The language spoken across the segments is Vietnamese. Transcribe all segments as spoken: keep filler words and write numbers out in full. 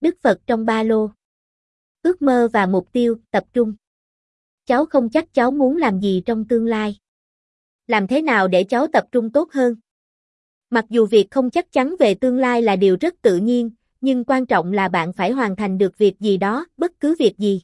Đức Phật trong ba lô. Ước mơ và mục tiêu, tập trung. Cháu không chắc cháu muốn làm gì trong tương lai. Làm thế nào để cháu tập trung tốt hơn? Mặc dù việc không chắc chắn về tương lai là điều rất tự nhiên, nhưng quan trọng là bạn phải hoàn thành được việc gì đó, bất cứ việc gì.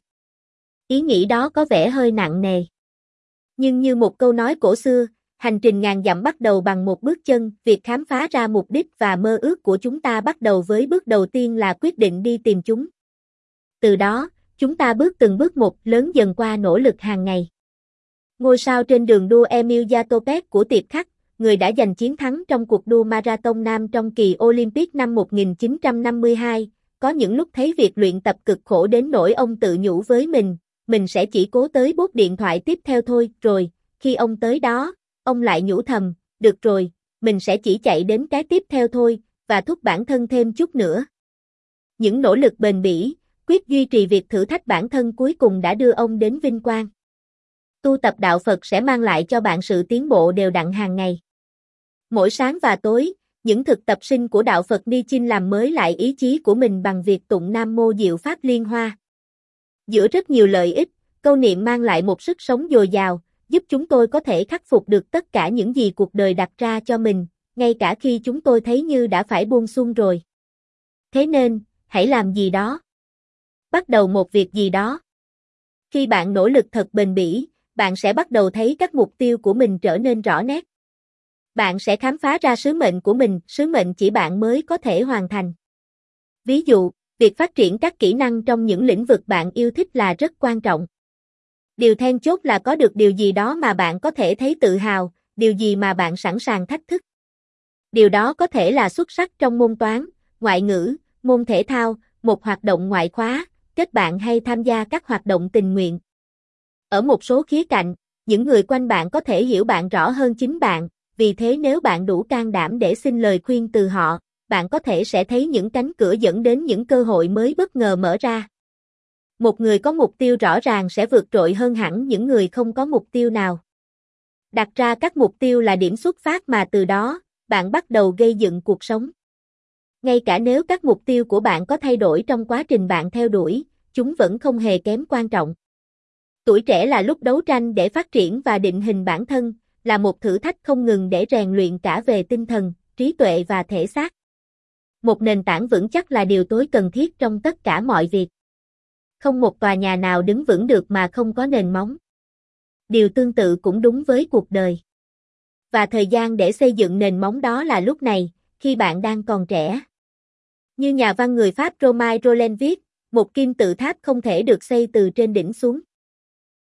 Ý nghĩ đó có vẻ hơi nặng nề. Nhưng như một câu nói cổ xưa, hành trình ngàn dặm bắt đầu bằng một bước chân, việc khám phá ra mục đích và mơ ước của chúng ta bắt đầu với bước đầu tiên là quyết định đi tìm chúng. Từ đó, chúng ta bước từng bước một lớn dần qua nỗ lực hàng ngày. Ngôi sao trên đường đua Emil Zatopek của Tiệp Khắc, người đã giành chiến thắng trong cuộc đua marathon nam trong kỳ Olympic năm một nghìn chín trăm năm mươi hai, có những lúc thấy việc luyện tập cực khổ đến nỗi ông tự nhủ với mình, mình sẽ chỉ cố tới bốt điện thoại tiếp theo thôi, rồi, khi ông tới đó, ông lại nhủ thầm, được rồi, mình sẽ chỉ chạy đến cái tiếp theo thôi, và thúc bản thân thêm chút nữa. Những nỗ lực bền bỉ, quyết duy trì việc thử thách bản thân cuối cùng đã đưa ông đến vinh quang. Tu tập đạo Phật sẽ mang lại cho bạn sự tiến bộ đều đặn hàng ngày. Mỗi sáng và tối, những thực tập sinh của đạo Phật Ni Chinh làm mới lại ý chí của mình bằng việc tụng Nam Mô Diệu Pháp Liên Hoa. Giữa rất nhiều lợi ích, câu niệm mang lại một sức sống dồi dào, giúp chúng tôi có thể khắc phục được tất cả những gì cuộc đời đặt ra cho mình, ngay cả khi chúng tôi thấy như đã phải buông xuông rồi. Thế nên, hãy làm gì đó. Bắt đầu một việc gì đó. Khi bạn nỗ lực thật bền bỉ, bạn sẽ bắt đầu thấy các mục tiêu của mình trở nên rõ nét. Bạn sẽ khám phá ra sứ mệnh của mình, sứ mệnh chỉ bạn mới có thể hoàn thành. Ví dụ, việc phát triển các kỹ năng trong những lĩnh vực bạn yêu thích là rất quan trọng. Điều then chốt là có được điều gì đó mà bạn có thể thấy tự hào, điều gì mà bạn sẵn sàng thách thức. Điều đó có thể là xuất sắc trong môn toán, ngoại ngữ, môn thể thao, một hoạt động ngoại khóa, kết bạn hay tham gia các hoạt động tình nguyện. Ở một số khía cạnh, những người quanh bạn có thể hiểu bạn rõ hơn chính bạn, vì thế nếu bạn đủ can đảm để xin lời khuyên từ họ, bạn có thể sẽ thấy những cánh cửa dẫn đến những cơ hội mới bất ngờ mở ra. Một người có mục tiêu rõ ràng sẽ vượt trội hơn hẳn những người không có mục tiêu nào. Đặt ra các mục tiêu là điểm xuất phát mà từ đó, bạn bắt đầu gây dựng cuộc sống. Ngay cả nếu các mục tiêu của bạn có thay đổi trong quá trình bạn theo đuổi, chúng vẫn không hề kém quan trọng. Tuổi trẻ là lúc đấu tranh để phát triển và định hình bản thân, là một thử thách không ngừng để rèn luyện cả về tinh thần, trí tuệ và thể xác. Một nền tảng vững chắc là điều tối cần thiết trong tất cả mọi việc. Không một tòa nhà nào đứng vững được mà không có nền móng. Điều tương tự cũng đúng với cuộc đời. Và thời gian để xây dựng nền móng đó là lúc này, khi bạn đang còn trẻ. Như nhà văn người Pháp Romain Rolland viết, một kim tự tháp không thể được xây từ trên đỉnh xuống.